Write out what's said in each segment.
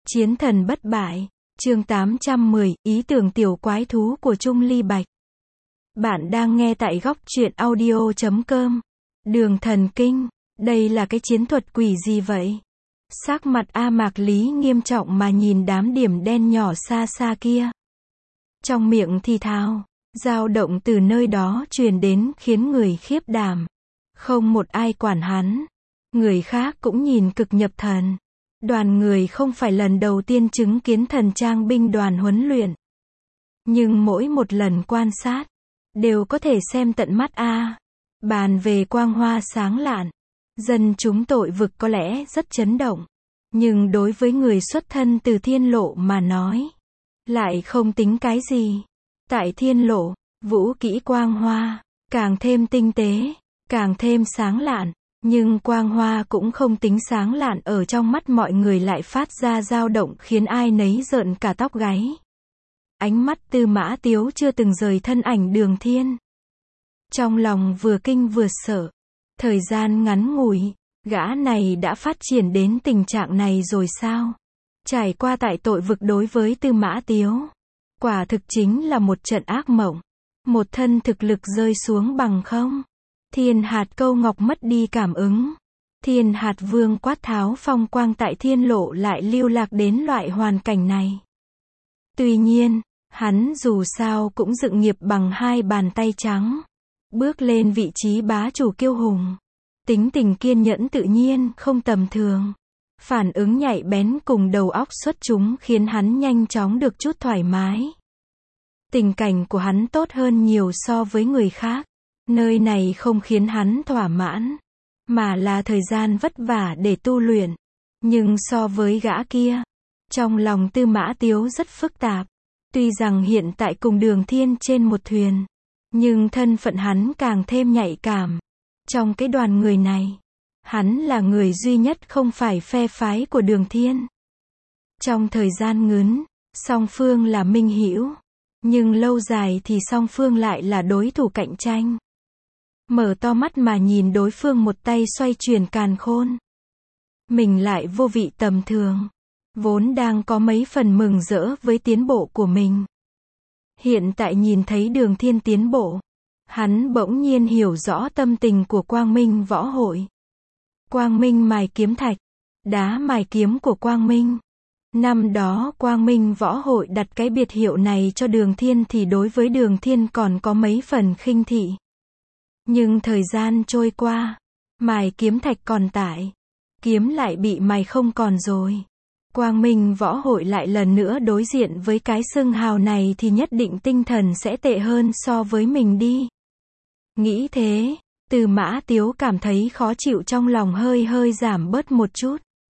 Chiến thần bất bại, chương 810, ý tưởng tiểu quái thú của Trung Ly Bạch. Bạn đang nghe tại góc truyện audio.com. Đường thần kinh, đây là cái chiến thuật quỷ gì vậy? Sắc mặt A Mạc Lý nghiêm trọng mà nhìn đám điểm đen nhỏ xa xa kia. Trong miệng thì thào, dao động từ nơi đó truyền đến khiến người khiếp đảm. Không một ai quản hắn. Người khác cũng nhìn cực nhập thần. Đoàn người không phải lần đầu tiên chứng kiến thần trang binh đoàn huấn luyện. Nhưng mỗi một lần quan sát, đều có thể xem tận mắt a. Bàn về quang hoa sáng lạn, dân chúng tội vực có lẽ rất chấn động. Nhưng đối với người xuất thân từ thiên lộ mà nói, lại không tính cái gì. Tại thiên lộ, vũ kỹ quang hoa, càng thêm tinh tế, càng thêm sáng lạn. Nhưng quang hoa cũng không tính sáng lạn ở trong mắt mọi người lại phát ra dao động khiến ai nấy rợn cả tóc gáy. Ánh mắt Tư Mã Tiếu chưa từng rời thân ảnh Đường Thiên. Trong lòng vừa kinh vừa sợ. Thời gian ngắn ngủi, gã này đã phát triển đến tình trạng này rồi sao? Trải qua tại tội vực đối với Tư Mã Tiếu, quả thực chính là một trận ác mộng. Một thân thực lực rơi xuống bằng không. Thiên hạt câu ngọc mất đi cảm ứng. Thiên hạt vương quát tháo phong quang tại thiên lộ lại lưu lạc đến loại hoàn cảnh này. Tuy nhiên, hắn dù sao cũng dựng nghiệp bằng hai bàn tay trắng. Bước lên vị trí bá chủ kiêu hùng. Tính tình kiên nhẫn tự nhiên không tầm thường. Phản ứng nhạy bén cùng đầu óc xuất chúng khiến hắn nhanh chóng được chút thoải mái. Tình cảnh của hắn tốt hơn nhiều so với người khác. Nơi này không khiến hắn thỏa mãn, mà là thời gian vất vả để tu luyện. Nhưng so với gã kia, trong lòng Tư Mã Tiếu rất phức tạp. Tuy rằng hiện tại cùng Đường Thiên trên một thuyền, nhưng thân phận hắn càng thêm nhạy cảm. Trong cái đoàn người này, hắn là người duy nhất không phải phe phái của Đường Thiên. Trong thời gian ngắn, song phương là minh hữu, nhưng lâu dài thì song phương lại là đối thủ cạnh tranh. Mở to mắt mà nhìn đối phương một tay xoay chuyển càn khôn. Mình lại vô vị tầm thường. Vốn đang có mấy phần mừng rỡ với tiến bộ của mình. Hiện tại nhìn thấy Đường Thiên tiến bộ. Hắn bỗng nhiên hiểu rõ tâm tình của Quang Minh Võ Hội. Quang Minh mài kiếm thạch. Đá mài kiếm của Quang Minh. Năm đó Quang Minh Võ Hội đặt cái biệt hiệu này cho Đường Thiên thì đối với Đường Thiên còn có mấy phần khinh thị. Nhưng thời gian trôi qua, mài kiếm thạch còn tại, kiếm lại bị mài không còn rồi. Quang Minh Võ Hội lại lần nữa đối diện với cái xưng hào này thì nhất định tinh thần sẽ tệ hơn so với mình đi. Nghĩ thế, Tư Mã Tiếu cảm thấy khó chịu trong lòng hơi giảm bớt một chút.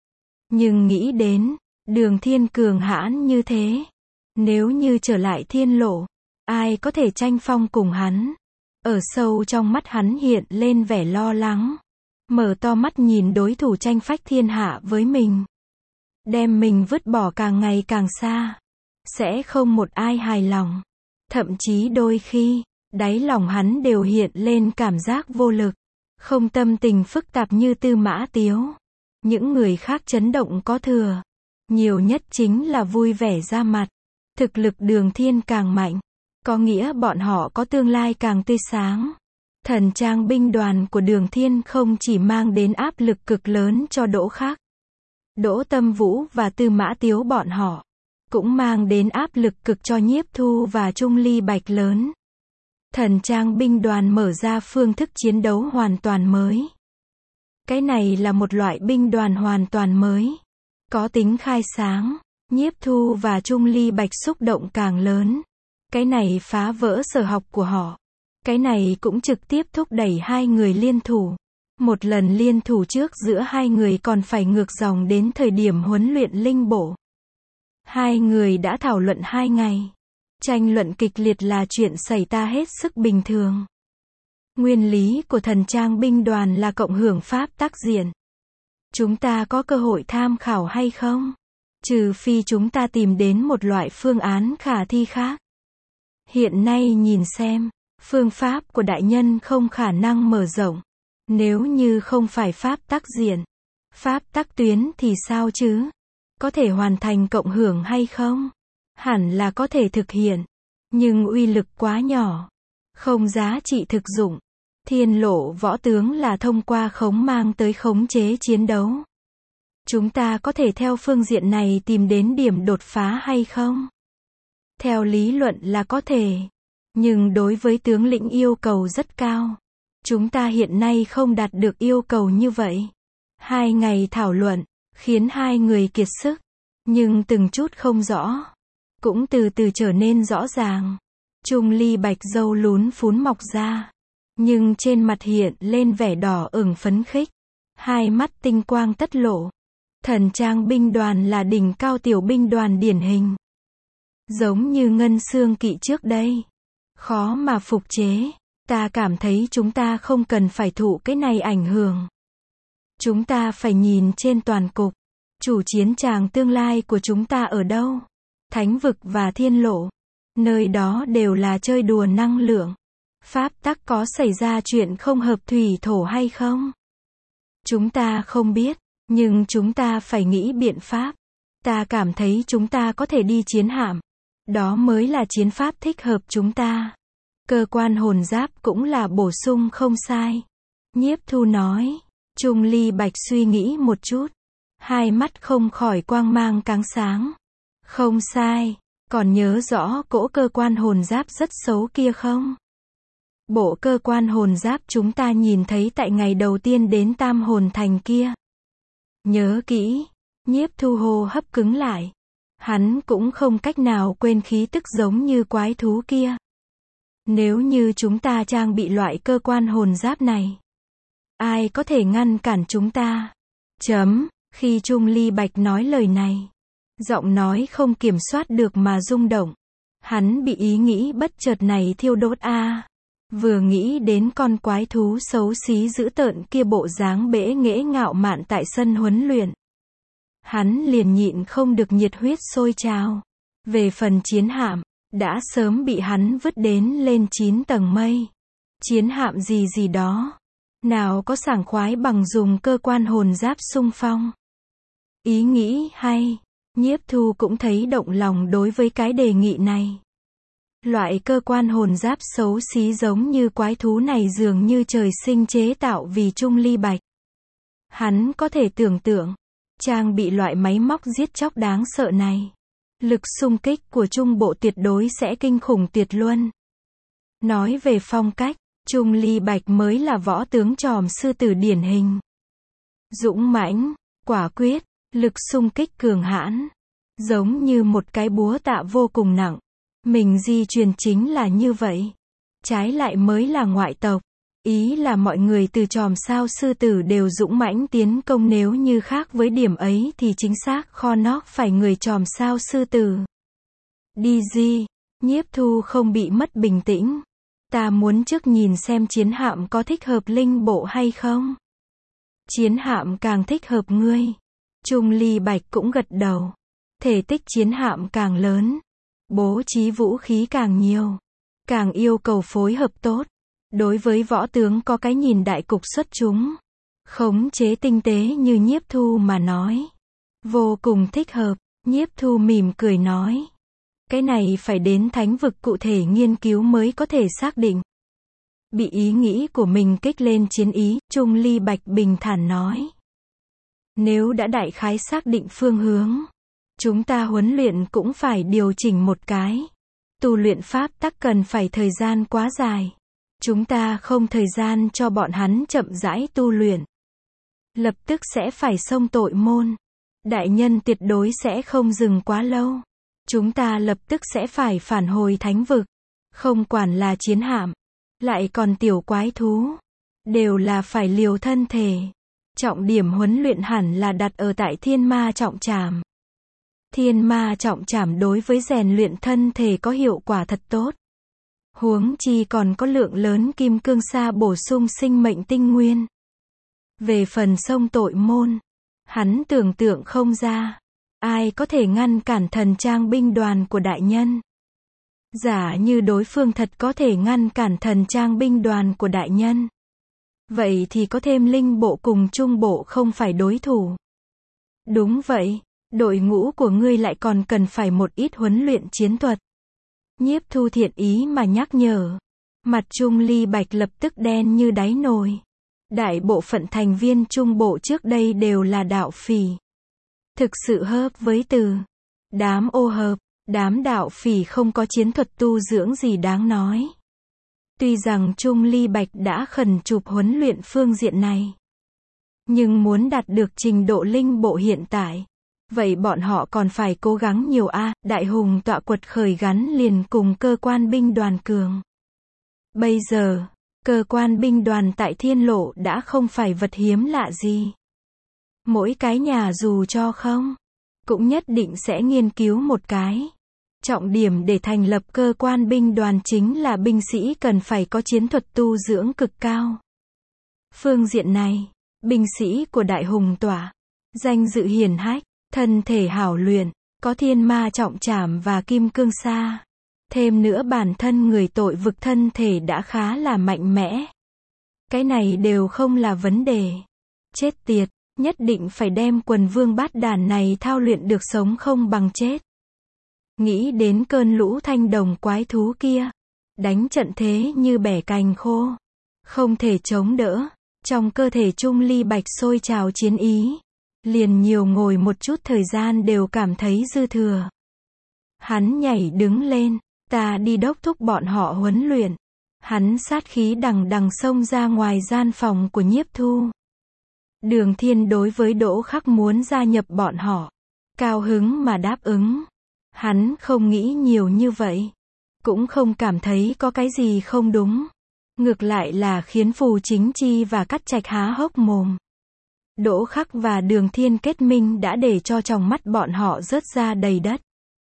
Nhưng nghĩ đến, Đường Thiên cường hãn như thế. Nếu như trở lại thiên lộ, ai có thể tranh phong cùng hắn? Ở sâu trong mắt hắn hiện lên vẻ lo lắng. Mở to mắt nhìn đối thủ tranh phách thiên hạ với mình. Đem mình vứt bỏ càng ngày càng xa. Sẽ không một ai hài lòng. Thậm chí đôi khi, đáy lòng hắn đều hiện lên cảm giác vô lực. Không tâm tình phức tạp như Tư Mã Tiếu. Những người khác chấn động có thừa. Nhiều nhất chính là vui vẻ ra mặt. Thực lực Đường Thiên càng mạnh. Có nghĩa bọn họ có tương lai càng tươi sáng. Thần trang binh đoàn của Đường Thiên không chỉ mang đến áp lực cực lớn cho Đỗ Khắc, Đỗ Tâm Vũ và Tư Mã Tiếu bọn họ, cũng mang đến áp lực cực cho Nhiếp Thu và Trung Ly Bạch lớn. Thần trang binh đoàn mở ra phương thức chiến đấu hoàn toàn mới. Cái này là một loại binh đoàn hoàn toàn mới. Có tính khai sáng. Nhiếp Thu và Trung Ly Bạch xúc động càng lớn. Cái này phá vỡ sở học của họ. Cái này cũng trực tiếp thúc đẩy hai người liên thủ. Một lần liên thủ trước giữa hai người còn phải ngược dòng đến thời điểm huấn luyện linh bổ. Hai người đã thảo luận 2 ngày. Tranh luận kịch liệt là chuyện xảy ra hết sức bình thường. Nguyên lý của thần trang binh đoàn là cộng hưởng pháp tác diện. Chúng ta có cơ hội tham khảo hay không? Trừ phi chúng ta tìm đến một loại phương án khả thi khác. Hiện nay nhìn xem, phương pháp của đại nhân không khả năng mở rộng. Nếu như không phải pháp tắc diện, pháp tắc tuyến thì sao chứ? Có thể hoàn thành cộng hưởng hay không? Hẳn là có thể thực hiện. Nhưng uy lực quá nhỏ. Không giá trị thực dụng. Thiên lộ võ tướng là thông qua khống mang tới khống chế chiến đấu. Chúng ta có thể theo phương diện này tìm đến điểm đột phá hay không? Theo lý luận là có thể. Nhưng đối với tướng lĩnh yêu cầu rất cao. Chúng ta hiện nay không đạt được yêu cầu như vậy. 2 ngày thảo luận, khiến hai người kiệt sức. Nhưng từng chút không rõ. Cũng từ từ trở nên rõ ràng. Trung Ly Bạch râu lún phún mọc ra. Nhưng trên mặt hiện lên vẻ đỏ ửng phấn khích. Hai mắt tinh quang tất lộ. Thần trang binh đoàn là đỉnh cao tiểu binh đoàn điển hình. Giống như ngân xương kỵ trước đây. Khó mà phục chế. Ta cảm thấy chúng ta không cần phải thụ cái này ảnh hưởng. Chúng ta phải nhìn trên toàn cục. Chủ chiến tràng tương lai của chúng ta ở đâu? Thánh vực và thiên lộ. Nơi đó đều là chơi đùa năng lượng. Pháp tắc có xảy ra chuyện không hợp thủy thổ hay không? Chúng ta không biết. Nhưng chúng ta phải nghĩ biện pháp. Ta cảm thấy chúng ta có thể đi chiến hạm. Đó mới là chiến pháp thích hợp chúng ta. Cơ quan hồn giáp cũng là bổ sung không sai. Nhiếp Thu nói. Trung Ly Bạch suy nghĩ một chút. Hai mắt không khỏi quang mang cáng sáng. Không sai. Còn nhớ rõ cỗ cơ quan hồn giáp rất xấu kia không? Bộ cơ quan hồn giáp chúng ta nhìn thấy tại ngày đầu tiên đến Tam Hồn Thành kia. Nhớ kỹ. Nhiếp Thu hô hấp cứng lại. Hắn cũng không cách nào quên khí tức giống như quái thú kia. Nếu như chúng ta trang bị loại cơ quan hồn giáp này, ai có thể ngăn cản chúng ta? Khi Trung Ly Bạch nói lời này, giọng nói không kiểm soát được mà rung động. Hắn bị ý nghĩ bất chợt này thiêu đốt Vừa nghĩ đến con quái thú xấu xí dữ tợn kia bộ dáng bẽ nghễ ngạo mạn tại sân huấn luyện. Hắn liền nhịn không được nhiệt huyết sôi trào. Về phần chiến hạm, đã sớm bị hắn vứt đến lên 9 tầng mây. Chiến hạm gì đó. Nào có sảng khoái bằng dùng cơ quan hồn giáp xung phong. Ý nghĩ hay. Nhiếp Thu cũng thấy động lòng đối với cái đề nghị này. Loại cơ quan hồn giáp xấu xí giống như quái thú này dường như trời sinh chế tạo vì Trung Ly Bạch. Hắn có thể tưởng tượng, trang bị loại máy móc giết chóc đáng sợ này. Lực xung kích của Trung Bộ tuyệt đối sẽ kinh khủng tuyệt luân. Nói về phong cách, Trung Ly Bạch mới là võ tướng tròm sư tử điển hình. Dũng mãnh, quả quyết, lực xung kích cường hãn. Giống như một cái búa tạ vô cùng nặng. Mình di truyền chính là như vậy. Trái lại mới là ngoại tộc. Ý là mọi người từ chòm sao sư tử đều dũng mãnh tiến công, nếu như khác với điểm ấy thì chính xác Connaught phải người chòm sao sư tử. DG, Nhiếp Thu không bị mất bình tĩnh. Ta muốn trước nhìn xem chiến hạm có thích hợp linh bộ hay không. Chiến hạm càng thích hợp ngươi. Trung Ly Bạch cũng gật đầu. Thể tích chiến hạm càng lớn, bố trí vũ khí càng nhiều, càng yêu cầu phối hợp tốt. Đối với võ tướng có cái nhìn đại cục xuất chúng, khống chế tinh tế như Nhiếp Thu mà nói, vô cùng thích hợp. Nhiếp Thu mỉm cười nói. Cái này phải đến thánh vực cụ thể nghiên cứu mới có thể xác định. Bị ý nghĩ của mình kích lên chiến ý, Trung Ly Bạch bình thản nói. Nếu đã đại khái xác định phương hướng, chúng ta huấn luyện cũng phải điều chỉnh một cái. Tu luyện pháp tắc cần phải thời gian quá dài. Chúng ta không thời gian cho bọn hắn chậm rãi tu luyện. Lập tức sẽ phải xông tội môn. Đại nhân tuyệt đối sẽ không dừng quá lâu. Chúng ta lập tức sẽ phải phản hồi thánh vực. Không quản là chiến hạm, lại còn tiểu quái thú, đều là phải liều thân thể. Trọng điểm huấn luyện hẳn là đặt ở tại thiên ma trọng trảm. Thiên ma trọng trảm đối với rèn luyện thân thể có hiệu quả thật tốt. Huống chi còn có lượng lớn kim cương sa bổ sung sinh mệnh tinh nguyên. Về phần xông tội môn, hắn tưởng tượng không ra. Ai có thể ngăn cản thần trang binh đoàn của đại nhân? Giả như đối phương thật có thể ngăn cản thần trang binh đoàn của đại nhân, vậy thì có thêm linh bộ cùng trung bộ không phải đối thủ. Đúng vậy, Đội ngũ của ngươi lại còn cần phải một ít huấn luyện chiến thuật. Nhiếp Thu thiện ý mà nhắc nhở. Mặt Trung Ly Bạch lập tức đen như đáy nồi. Đại bộ phận thành viên trung bộ trước đây đều là đạo phỉ. Thực sự hợp với từ. Đám ô hợp, đám đạo phỉ không có chiến thuật tu dưỡng gì đáng nói. Tuy rằng Trung Ly Bạch đã khẩn chụp huấn luyện phương diện này. Nhưng muốn đạt được trình độ linh bộ hiện tại. Vậy bọn họ còn phải cố gắng nhiều a. Đại hùng tọa quật khởi gắn liền cùng cơ quan binh đoàn cường. Bây giờ, cơ quan binh đoàn tại Thiên Lộ đã không phải vật hiếm lạ gì. Mỗi cái nhà dù cho không, cũng nhất định sẽ nghiên cứu một cái. Trọng điểm để thành lập cơ quan binh đoàn chính là binh sĩ cần phải có chiến thuật tu dưỡng cực cao. Phương diện này, binh sĩ của Đại Hùng Tọa, danh dự hiển hách, thân thể hảo luyện, có thiên ma trọng trảm và kim cương sa. Thêm nữa bản thân người tội vực thân thể đã khá là mạnh mẽ. Cái này đều không là vấn đề. Chết tiệt, nhất định phải đem quần vương bát đàn này thao luyện được sống không bằng chết. Nghĩ đến cơn lũ thanh đồng quái thú kia. Đánh trận thế như bẻ cành khô. Không thể chống đỡ. Trong cơ thể Trung Ly Bạch sôi trào chiến ý. Liền nhiều ngồi một chút thời gian đều cảm thấy dư thừa. Hắn nhảy đứng lên. Ta đi đốc thúc bọn họ huấn luyện. Hắn sát khí đằng đằng xông ra ngoài gian phòng của Nhiếp Thu. Đường Thiên đối với Đỗ Khắc muốn gia nhập bọn họ. Cao hứng mà đáp ứng. Hắn không nghĩ nhiều như vậy. Cũng không cảm thấy có cái gì không đúng. Ngược lại là khiến Phù Chính Chi và Cắt Trạch há hốc mồm. Đỗ Khắc và Đường Thiên kết minh đã để cho trong mắt bọn họ rớt ra đầy đất.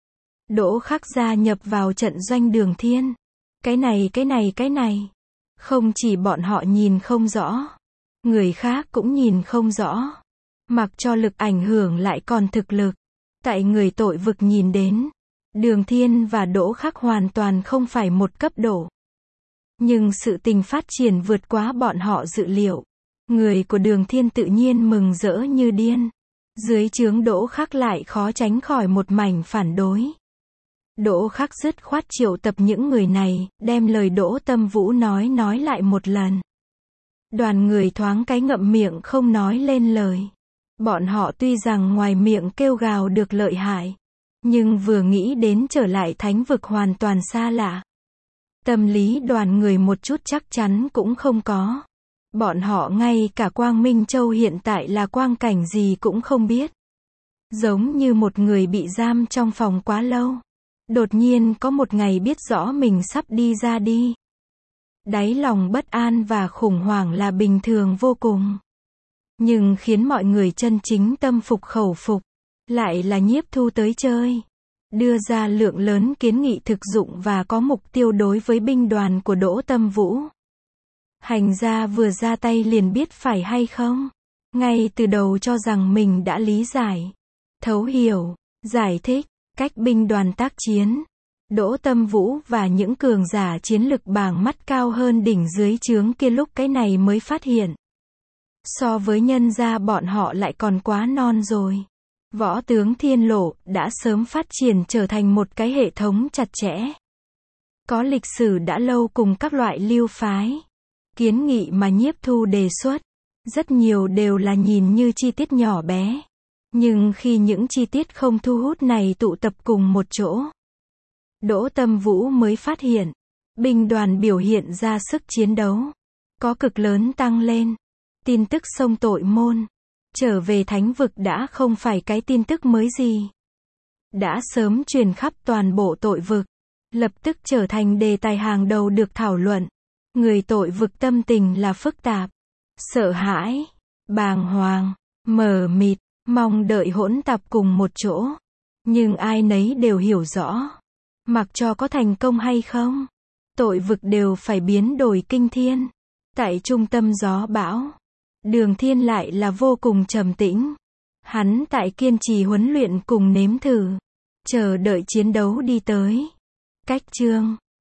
Đỗ Khắc gia nhập vào trận doanh Đường Thiên. Cái này. Không chỉ bọn họ nhìn không rõ. Người khác cũng nhìn không rõ. Mặc cho lực ảnh hưởng lại còn thực lực. Tại người tội vực nhìn đến. Đường Thiên và Đỗ Khắc hoàn toàn không phải một cấp độ. Nhưng sự tình phát triển vượt quá bọn họ dự liệu. Người của Đường Thiên tự nhiên mừng rỡ như điên. Dưới trướng Đỗ Khắc lại khó tránh khỏi một mảnh phản đối. Đỗ Khắc dứt khoát triệu tập những người này, đem lời Đỗ Tâm Vũ nói lại một lần. Đoàn người thoáng cái ngậm miệng không nói lên lời. Bọn họ tuy rằng ngoài miệng kêu gào được lợi hại, nhưng vừa nghĩ đến trở lại thánh vực hoàn toàn xa lạ. Tâm lý đoàn người một chút chắc chắn cũng không có. Bọn họ ngay cả Quang Minh Châu hiện tại là quang cảnh gì cũng không biết. Giống như một người bị giam trong phòng quá lâu. Đột nhiên có một ngày biết rõ mình sắp đi ra đi. Đáy lòng bất an và khủng hoảng là bình thường vô cùng. Nhưng khiến mọi người chân chính tâm phục khẩu phục, lại là Nhiếp Thu tới chơi. Đưa ra lượng lớn kiến nghị thực dụng và có mục tiêu đối với binh đoàn của Đỗ Tâm Vũ. Hành gia vừa ra tay liền biết phải hay không. Ngay từ đầu cho rằng mình đã lý giải, thấu hiểu, giải thích cách binh đoàn tác chiến. Đỗ Tâm Vũ và những cường giả chiến lực bảng mắt cao hơn đỉnh dưới trướng kia lúc cái này mới phát hiện. So với nhân gia bọn họ lại còn quá non rồi. Võ tướng Thiên Lộ đã sớm phát triển trở thành một cái hệ thống chặt chẽ. Có lịch sử đã lâu cùng các loại lưu phái. Kiến nghị mà Nhiếp Thu đề xuất, rất nhiều đều là nhìn như chi tiết nhỏ bé. Nhưng khi những chi tiết không thu hút này tụ tập cùng một chỗ, Đỗ Tâm Vũ mới phát hiện, binh đoàn biểu hiện ra sức chiến đấu, có cực lớn tăng lên. Tin tức xông tội môn, trở về thánh vực đã không phải cái tin tức mới gì. Đã sớm truyền khắp toàn bộ tội vực, lập tức trở thành đề tài hàng đầu được thảo luận. Người tội vực tâm tình là phức tạp, sợ hãi, bàng hoàng, mờ mịt, mong đợi hỗn tạp cùng một chỗ. Nhưng ai nấy đều hiểu rõ, mặc cho có thành công hay không, tội vực đều phải biến đổi kinh thiên. Tại trung tâm gió bão, Đường Thiên lại là vô cùng trầm tĩnh. Hắn tại kiên trì huấn luyện cùng nếm thử, chờ đợi chiến đấu đi tới. Cách chương